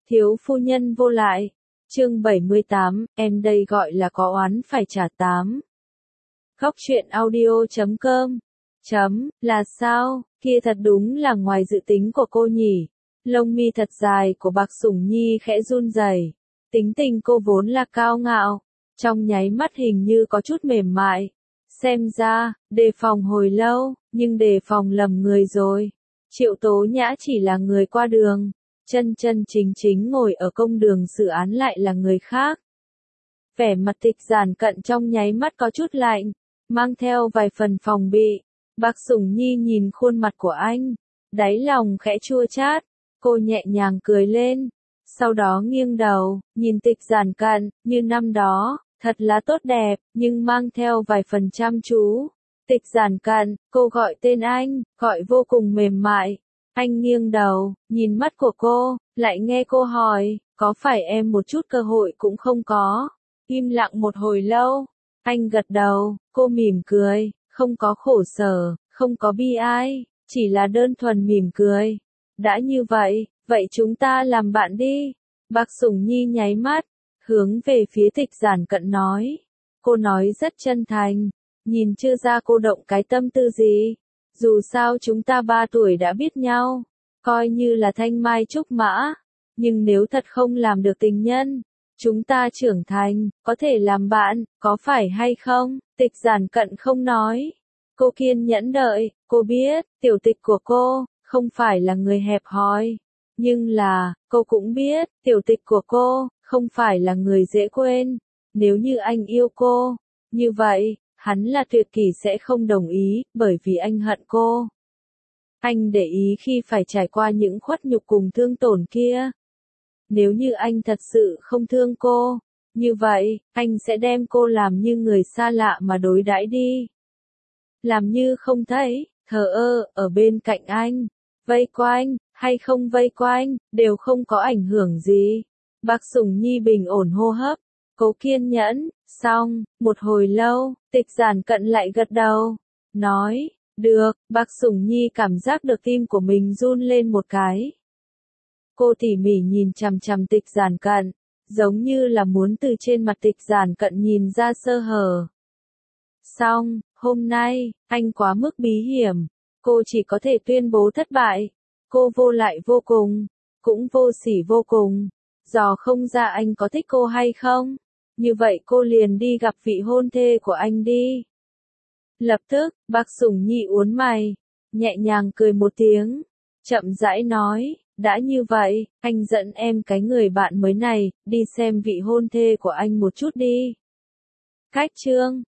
Thiếu phu nhân vô lại. Chương 78, em đây gọi là có oán phải trả 8. Góc truyện audio.com. Là sao, kia thật đúng là ngoài dự tính của cô nhỉ. Lông mi thật dài của Bạc Sủng Nhi khẽ run rẩy. Tính tình cô vốn là cao ngạo, trong nháy mắt hình như có chút mềm mại. Xem ra, đề phòng hồi lâu, nhưng đề phòng lầm người rồi. Triệu Tố Nhã chỉ là người qua đường, chân chân chính chính ngồi ở công đường xử án lại là người khác. Vẻ mặt Tịch Giản Cận trong nháy mắt có chút lạnh, mang theo vài phần phòng bị. Bạc Sủng Nhi nhìn khuôn mặt của anh, đáy lòng khẽ chua chát, cô nhẹ nhàng cười lên, sau đó nghiêng đầu, nhìn Tịch Giản Cận, như năm đó, thật là tốt đẹp, nhưng mang theo vài phần chăm chú. Tịch Giản Cận, cô gọi tên anh, gọi vô cùng mềm mại. Anh nghiêng đầu, nhìn mắt của cô, lại nghe cô hỏi, có phải em một chút cơ hội cũng không có? Im lặng một hồi lâu, anh gật đầu, cô mỉm cười, không có khổ sở, không có bi ai, chỉ là đơn thuần mỉm cười. Đã như vậy, vậy chúng ta làm bạn đi. Bạc Sủng Nhi nháy mắt, hướng về phía Tịch Giản Cận nói. Cô nói rất chân thành, nhìn chưa ra cô động cái tâm tư gì. Dù sao chúng ta 3 tuổi đã biết nhau, coi như là thanh mai trúc mã, nhưng nếu thật không làm được tình nhân, chúng ta trưởng thành, có thể làm bạn, có phải hay không? Tịch Giản Cận không nói. Cô kiên nhẫn đợi, cô biết, tiểu tịch của cô, không phải là người hẹp hòi. Nhưng là, cô cũng biết, tiểu tịch của cô, không phải là người dễ quên. Nếu như anh yêu cô, như vậy, hắn là tuyệt kỷ sẽ không đồng ý, bởi vì anh hận cô. Anh để ý khi phải trải qua những khuất nhục cùng thương tổn kia. Nếu như anh thật sự không thương cô, như vậy, anh sẽ đem cô làm như người xa lạ mà đối đãi đi. Làm như không thấy, thờ ơ, ở bên cạnh anh, vây quanh, hay không vây quanh, đều không có ảnh hưởng gì. Bạc Sủng Nhi bình ổn hô hấp, cố kiên nhẫn, xong, một hồi lâu, Tịch Giản Cận lại gật đầu, nói, được. Bạc Sủng Nhi cảm giác được tim của mình run lên một cái. Cô tỉ mỉ nhìn chằm chằm Tịch Giản Cận, giống như là muốn từ trên mặt Tịch Giản Cận nhìn ra sơ hở. Xong, hôm nay, anh quá mức bí hiểm, cô chỉ có thể tuyên bố thất bại. Cô vô lại vô cùng, cũng vô sỉ vô cùng, dò không ra anh có thích cô hay không. Như vậy cô liền đi gặp vị hôn thê của anh đi. Lập tức, Bạc Sủng Nhi uốn mày, nhẹ nhàng cười một tiếng, chậm rãi nói, đã như vậy, anh dẫn em cái người bạn mới này, đi xem vị hôn thê của anh một chút đi. Cách chương